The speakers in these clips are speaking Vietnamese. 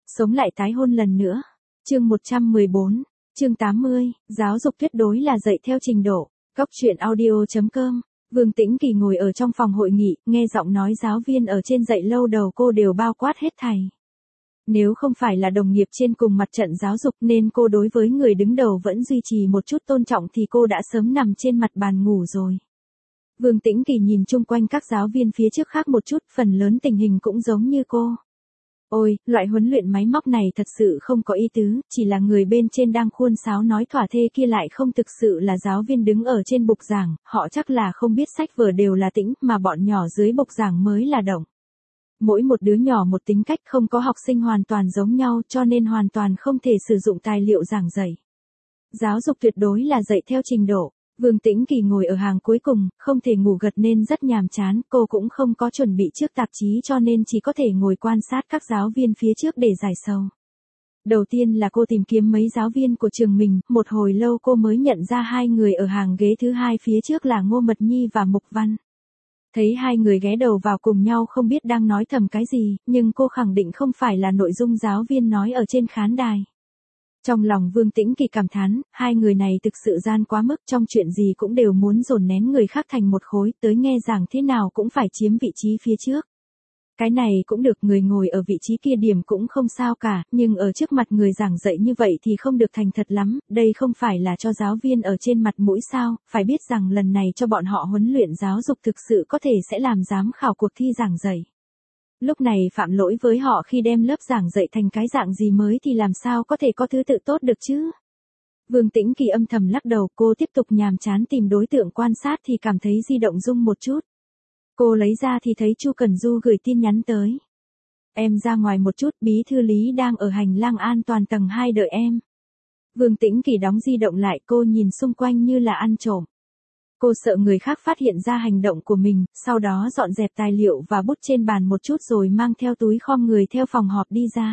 Sống lại tái hôn lần nữa. Chương 114, chương 80, giáo dục tuyệt đối là dạy theo trình độ. Góc truyện audio.com. Vương Tĩnh Kỳ ngồi ở trong phòng hội nghị, nghe giọng nói giáo viên ở trên dạy lâu đầu cô đều bao quát hết thảy. Nếu không phải là đồng nghiệp trên cùng mặt trận giáo dục nên cô đối với người đứng đầu vẫn duy trì một chút tôn trọng thì cô đã sớm nằm trên mặt bàn ngủ rồi. Vương Tĩnh Kỳ nhìn chung quanh các giáo viên phía trước khác một chút, phần lớn tình hình cũng giống như cô. Ôi, loại huấn luyện máy móc này thật sự không có ý tứ, chỉ là người bên trên đang khuôn sáo nói thỏa thê kia lại không thực sự là giáo viên đứng ở trên bục giảng, họ chắc là không biết sách vở đều là tĩnh, mà bọn nhỏ dưới bục giảng mới là động. Mỗi một đứa nhỏ một tính cách, không có học sinh hoàn toàn giống nhau cho nên hoàn toàn không thể sử dụng tài liệu giảng dạy. Giáo dục tuyệt đối là dạy theo trình độ. Vương Tĩnh Kỳ ngồi ở hàng cuối cùng, không thể ngủ gật nên rất nhàm chán, cô cũng không có chuẩn bị trước tạp chí cho nên chỉ có thể ngồi quan sát các giáo viên phía trước để giải sầu. Đầu tiên là cô tìm kiếm mấy giáo viên của trường mình, một hồi lâu cô mới nhận ra hai người ở hàng ghế thứ hai phía trước là Ngô Mật Nhi và Mục Văn. Thấy hai người ghé đầu vào cùng nhau không biết đang nói thầm cái gì, nhưng cô khẳng định không phải là nội dung giáo viên nói ở trên khán đài. Trong lòng Vương Tĩnh Kỳ cảm thán, hai người này thực sự gian quá mức, trong chuyện gì cũng đều muốn dồn nén người khác thành một khối, tới nghe giảng thế nào cũng phải chiếm vị trí phía trước. Cái này cũng được, người ngồi ở vị trí kia điểm cũng không sao cả, nhưng ở trước mặt người giảng dạy như vậy thì không được thành thật lắm, đây không phải là cho giáo viên ở trên mặt mũi sao, phải biết rằng lần này cho bọn họ huấn luyện giáo dục thực sự có thể sẽ làm giám khảo cuộc thi giảng dạy. Lúc này phạm lỗi với họ khi đem lớp giảng dạy thành cái dạng gì mới thì làm sao có thể có thứ tự tốt được chứ. Vương Tĩnh Kỳ âm thầm lắc đầu, cô tiếp tục nhàm chán tìm đối tượng quan sát thì cảm thấy di động rung một chút. Cô lấy ra thì thấy Chu Cẩn Du gửi tin nhắn tới. Em ra ngoài một chút, bí thư Lý đang ở hành lang an toàn tầng 2 đợi em. Vương Tĩnh Kỳ đóng di động lại, cô nhìn xung quanh như là ăn trộm. Cô sợ người khác phát hiện ra hành động của mình, sau đó dọn dẹp tài liệu và bút trên bàn một chút rồi mang theo túi khom người theo phòng họp đi ra.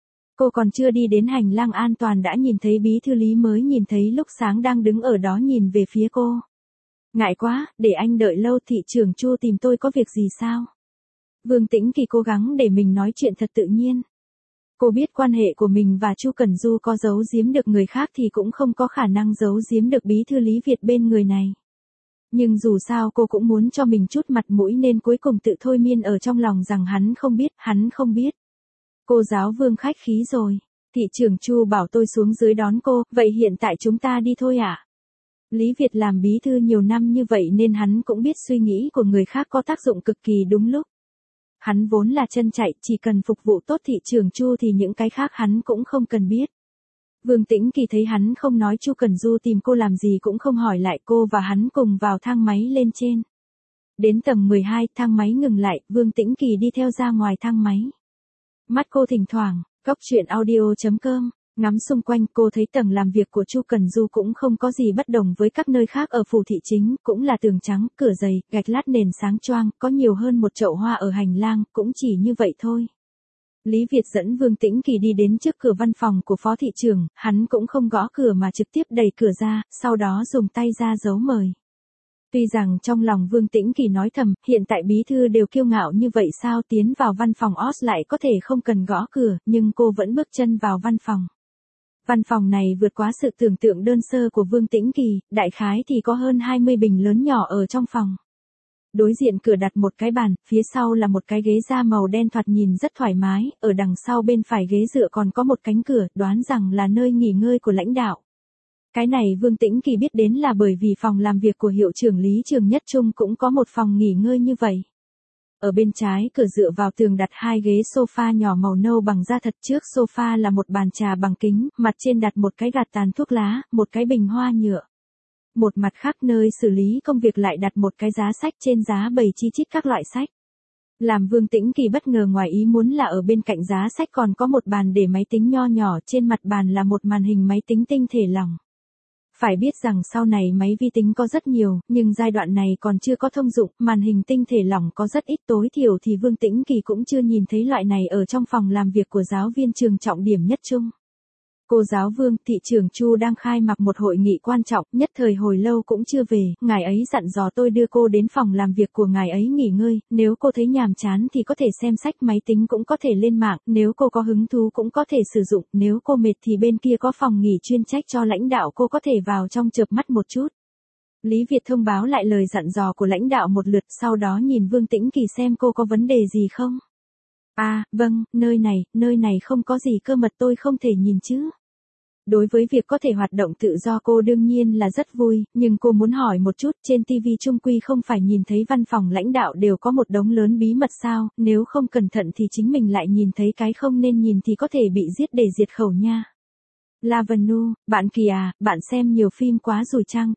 Cô còn chưa đi đến hành lang an toàn đã nhìn thấy bí thư Lý mới nhìn thấy lúc sáng đang đứng ở đó nhìn về phía cô. Ngại quá, để anh đợi lâu, thị trưởng Chu tìm tôi có việc gì sao? Vương Tĩnh Kỳ cố gắng để mình nói chuyện thật tự nhiên. Cô biết quan hệ của mình và Chu Cẩn Du có giấu giếm được người khác thì cũng không có khả năng giấu giếm được bí thư Lý Việt bên người này. Nhưng dù sao cô cũng muốn cho mình chút mặt mũi nên cuối cùng tự thôi miên ở trong lòng rằng hắn không biết. Cô giáo Vương khách khí rồi. Thị trưởng Chu bảo tôi xuống dưới đón cô, vậy hiện tại chúng ta đi thôi ạ? Lý Việt làm bí thư nhiều năm như vậy nên hắn cũng biết suy nghĩ của người khác có tác dụng cực kỳ đúng lúc. Hắn vốn là chân chạy, chỉ cần phục vụ tốt thị trưởng Chu thì những cái khác hắn cũng không cần biết. Vương Tĩnh Kỳ thấy hắn không nói Chu Cẩn Du tìm cô làm gì cũng không hỏi lại, cô và hắn cùng vào thang máy lên trên. Đến tầng 12, thang máy ngừng lại, Vương Tĩnh Kỳ đi theo ra ngoài thang máy. Mắt cô thỉnh thoảng, góc truyện audio.com, ngắm xung quanh cô thấy tầng làm việc của Chu Cẩn Du cũng không có gì bất đồng với các nơi khác ở phủ thị chính, cũng là tường trắng, cửa dày, gạch lát nền sáng choang, có nhiều hơn một chậu hoa ở hành lang, cũng chỉ như vậy thôi. Lý Việt dẫn Vương Tĩnh Kỳ đi đến trước cửa văn phòng của phó thị trưởng, hắn cũng không gõ cửa mà trực tiếp đẩy cửa ra, sau đó dùng tay ra dấu mời. Tuy rằng trong lòng Vương Tĩnh Kỳ nói thầm, hiện tại bí thư đều kiêu ngạo như vậy sao tiến vào văn phòng OS lại có thể không cần gõ cửa, nhưng cô vẫn bước chân vào văn phòng. Văn phòng này vượt quá sự tưởng tượng đơn sơ của Vương Tĩnh Kỳ, đại khái thì có hơn 20 bình lớn nhỏ ở trong phòng. Đối diện cửa đặt một cái bàn, phía sau là một cái ghế da màu đen thoạt nhìn rất thoải mái, ở đằng sau bên phải ghế dựa còn có một cánh cửa, đoán rằng là nơi nghỉ ngơi của lãnh đạo. Cái này Vương Tĩnh Kỳ biết đến là bởi vì phòng làm việc của hiệu trưởng Lý Trường Nhất Trung cũng có một phòng nghỉ ngơi như vậy. Ở bên trái cửa dựa vào tường đặt hai ghế sofa nhỏ màu nâu bằng da thật, trước sofa là một bàn trà bằng kính, mặt trên đặt một cái gạt tàn thuốc lá, một cái bình hoa nhựa. Một mặt khác nơi xử lý công việc lại đặt một cái giá sách, trên giá bày chi chít các loại sách. Làm Vương Tĩnh Kỳ bất ngờ ngoài ý muốn là ở bên cạnh giá sách còn có một bàn để máy tính nho nhỏ, trên mặt bàn là một màn hình máy tính tinh thể lỏng. Phải biết rằng sau này máy vi tính có rất nhiều, nhưng giai đoạn này còn chưa có thông dụng, màn hình tinh thể lỏng có rất ít, tối thiểu thì Vương Tĩnh Kỳ cũng chưa nhìn thấy loại này ở trong phòng làm việc của giáo viên trường trọng điểm Nhất Trung. Cô giáo Vương, thị trưởng Chu đang khai mạc một hội nghị quan trọng, nhất thời hồi lâu cũng chưa về, ngài ấy dặn dò tôi đưa cô đến phòng làm việc của ngài ấy nghỉ ngơi, nếu cô thấy nhàm chán thì có thể xem sách máy tính cũng có thể lên mạng, nếu cô có hứng thú cũng có thể sử dụng, nếu cô mệt thì bên kia có phòng nghỉ chuyên trách cho lãnh đạo cô có thể vào trong chợp mắt một chút. Lý Việt thông báo lại lời dặn dò của lãnh đạo một lượt, sau đó nhìn Vương Tĩnh Kỳ xem cô có vấn đề gì không. À, vâng, nơi này không có gì cơ mật tôi không thể nhìn chứ. Đối với việc có thể hoạt động tự do cô đương nhiên là rất vui, nhưng cô muốn hỏi một chút, trên TV chung quy không phải nhìn thấy văn phòng lãnh đạo đều có một đống lớn bí mật sao, nếu không cẩn thận thì chính mình lại nhìn thấy cái không nên nhìn thì có thể bị giết để diệt khẩu nha. La Vân Nu, bạn Kỳ à, bạn xem nhiều phim quá rồi trang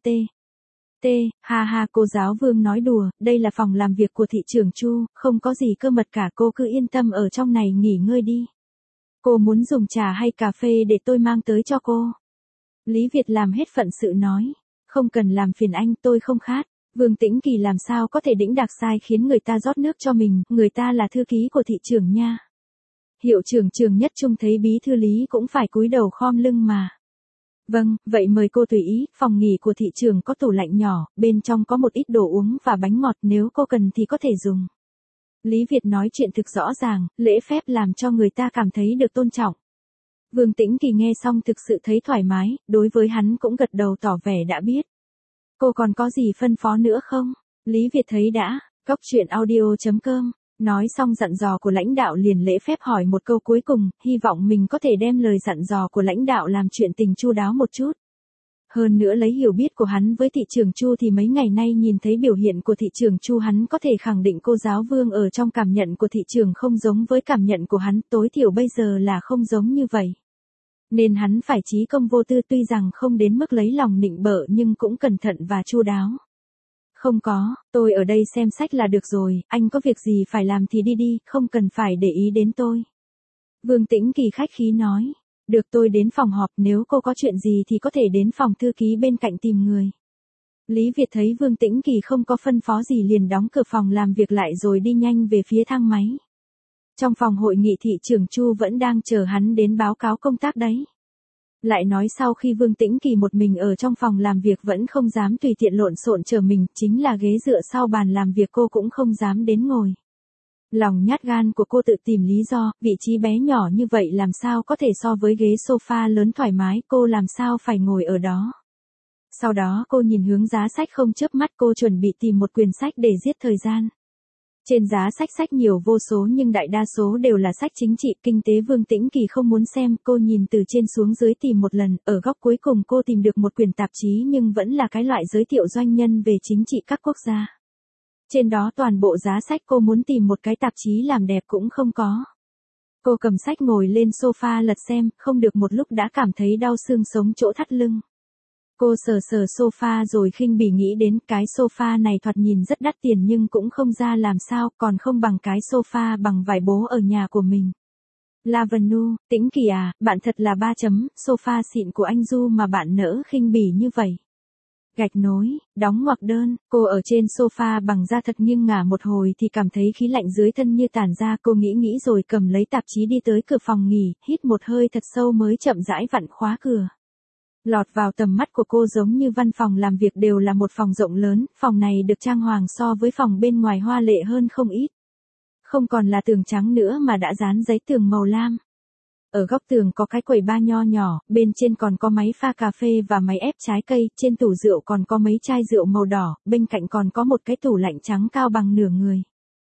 ha ha, cô giáo Vương nói đùa, đây là phòng làm việc của thị trưởng Chu, không có gì cơ mật cả, cô cứ yên tâm ở trong này nghỉ ngơi đi. Cô muốn dùng trà hay cà phê để tôi mang tới cho cô. Lý Việt làm hết phận sự nói. Không cần làm phiền anh, tôi không khát. Vương Tĩnh Kỳ làm sao có thể đĩnh đạc sai khiến người ta rót nước cho mình, người ta là thư ký của thị trưởng nha. Hiệu trưởng Trường Nhất Trung thấy bí thư Lý cũng phải cúi đầu khom lưng mà. Vâng, vậy mời cô tùy ý, phòng nghỉ của thị trưởng có tủ lạnh nhỏ, bên trong có một ít đồ uống và bánh ngọt, nếu cô cần thì có thể dùng. Lý Việt nói chuyện thực rõ ràng, lễ phép làm cho người ta cảm thấy được tôn trọng. Vương Tĩnh Kỳ nghe xong thực sự thấy thoải mái, đối với hắn cũng gật đầu tỏ vẻ đã biết. Cô còn có gì phân phó nữa không? Lý Việt thấy đã, coctruyện.audio.com, nói xong dặn dò của lãnh đạo liền lễ phép hỏi một câu cuối cùng, hy vọng mình có thể đem lời dặn dò của lãnh đạo làm chuyện tình chu đáo một chút. Hơn nữa lấy hiểu biết của hắn với thị trưởng Chu thì mấy ngày nay nhìn thấy biểu hiện của thị trưởng Chu hắn có thể khẳng định cô giáo Vương ở trong cảm nhận của thị trưởng không giống với cảm nhận của hắn, tối thiểu bây giờ là không giống như vậy. Nên hắn phải chí công vô tư, tuy rằng không đến mức lấy lòng nịnh bợ nhưng cũng cẩn thận và chu đáo. Không có, tôi ở đây xem sách là được rồi, anh có việc gì phải làm thì đi đi, không cần phải để ý đến tôi. Vương Tĩnh Kỳ khách khí nói. Được, tôi đến phòng họp, nếu cô có chuyện gì thì có thể đến phòng thư ký bên cạnh tìm người. Lý Việt thấy Vương Tĩnh Kỳ không có phân phó gì liền đóng cửa phòng làm việc lại rồi đi nhanh về phía thang máy. Trong phòng hội nghị thị trưởng Chu vẫn đang chờ hắn đến báo cáo công tác đấy. Lại nói sau khi Vương Tĩnh Kỳ một mình ở trong phòng làm việc vẫn không dám tùy tiện lộn xộn chờ mình, chính là ghế dựa sau bàn làm việc cô cũng không dám đến ngồi. Lòng nhát gan của cô tự tìm lý do, vị trí bé nhỏ như vậy làm sao có thể so với ghế sofa lớn thoải mái, cô làm sao phải ngồi ở đó. Sau đó cô nhìn hướng giá sách không chớp mắt, cô chuẩn bị tìm một quyển sách để giết thời gian. Trên giá sách nhiều vô số nhưng đại đa số đều là sách chính trị, kinh tế. Vương Tĩnh Kỳ không muốn xem, cô nhìn từ trên xuống dưới tìm một lần, ở góc cuối cùng cô tìm được một quyển tạp chí nhưng vẫn là cái loại giới thiệu doanh nhân về chính trị các quốc gia. Trên đó toàn bộ giá sách, cô muốn tìm một cái tạp chí làm đẹp cũng không có. Cô cầm sách ngồi lên sofa lật xem, không được một lúc đã cảm thấy đau xương sống chỗ thắt lưng. Cô sờ sofa rồi khinh bỉ nghĩ đến cái sofa này thoạt nhìn rất đắt tiền nhưng cũng không ra làm sao, còn không bằng cái sofa bằng vải bố ở nhà của mình. La Vân Nu, Tĩnh Kỳ à, bạn thật là sofa xịn của anh Du mà bạn nỡ khinh bỉ như vậy. Gạch nối, đóng ngoặc đơn, cô ở trên sofa bằng da thật nghiêng ngả một hồi thì cảm thấy khí lạnh dưới thân như tản ra, cô nghĩ rồi cầm lấy tạp chí đi tới cửa phòng nghỉ, hít một hơi thật sâu mới chậm rãi vặn khóa cửa. Lọt vào tầm mắt của cô giống như văn phòng làm việc đều là một phòng rộng lớn, phòng này được trang hoàng so với phòng bên ngoài hoa lệ hơn không ít. Không còn là tường trắng nữa mà đã dán giấy tường màu lam. Ở góc tường có cái quầy bar nho nhỏ, bên trên còn có máy pha cà phê và máy ép trái cây, trên tủ rượu còn có mấy chai rượu màu đỏ, bên cạnh còn có một cái tủ lạnh trắng cao bằng nửa người.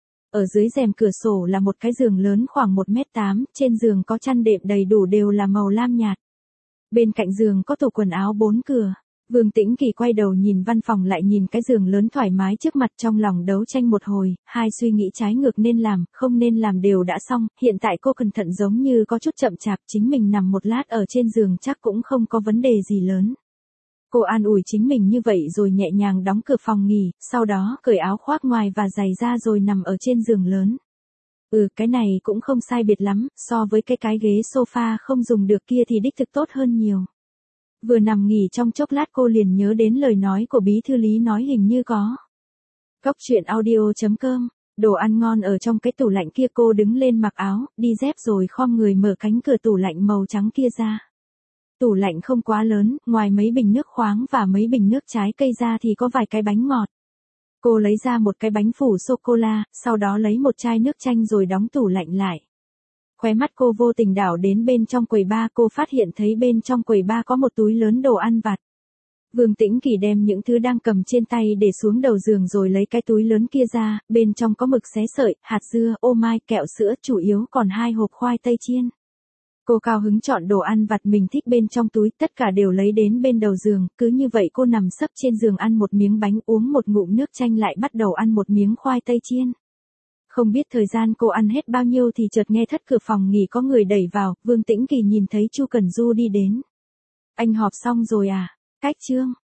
Ở dưới rèm cửa sổ là một cái giường lớn khoảng 1m8, trên giường có chăn đệm đầy đủ đều là màu lam nhạt. Bên cạnh giường có tủ quần áo 4 cửa. Vương Tĩnh Kỳ quay đầu nhìn văn phòng lại nhìn cái giường lớn thoải mái trước mặt, trong lòng đấu tranh một hồi, hai suy nghĩ trái ngược nên làm, không nên làm đều đã xong, hiện tại cô cẩn thận giống như có chút chậm chạp, chính mình nằm một lát ở trên giường chắc cũng không có vấn đề gì lớn. Cô an ủi chính mình như vậy rồi nhẹ nhàng đóng cửa phòng nghỉ, sau đó cởi áo khoác ngoài và giày ra rồi nằm ở trên giường lớn. Cái này cũng không sai biệt lắm, so với cái ghế sofa không dùng được kia thì đích thực tốt hơn nhiều. Vừa nằm nghỉ trong chốc lát cô liền nhớ đến lời nói của bí thư Lý nói hình như có. Coctruyện.audio.com, đồ ăn ngon ở trong cái tủ lạnh kia. Cô đứng lên mặc áo, đi dép rồi khom người mở cánh cửa tủ lạnh màu trắng kia ra. Tủ lạnh không quá lớn, ngoài mấy bình nước khoáng và mấy bình nước trái cây ra thì có vài cái bánh ngọt. Cô lấy ra một cái bánh phủ sô-cô-la, sau đó lấy một chai nước chanh rồi đóng tủ lạnh lại. Khóe mắt cô vô tình đảo đến bên trong quầy bar, cô phát hiện thấy bên trong quầy bar có một túi lớn đồ ăn vặt. Vương Tĩnh Kỳ đem những thứ đang cầm trên tay để xuống đầu giường rồi lấy cái túi lớn kia ra, bên trong có mực xé sợi, hạt dưa, ô mai, kẹo sữa, chủ yếu còn 2 hộp khoai tây chiên. Cô cao hứng chọn đồ ăn vặt mình thích bên trong túi, tất cả đều lấy đến bên đầu giường, cứ như vậy cô nằm sấp trên giường ăn một miếng bánh, uống một ngụm nước chanh, lại bắt đầu ăn một miếng khoai tây chiên. Không biết thời gian cô ăn hết bao nhiêu thì chợt nghe thất cửa phòng nghỉ có người đẩy vào, Vương Tĩnh Kỳ nhìn thấy Chu Cẩn Du đi đến. Anh họp xong rồi à? Cách Trương.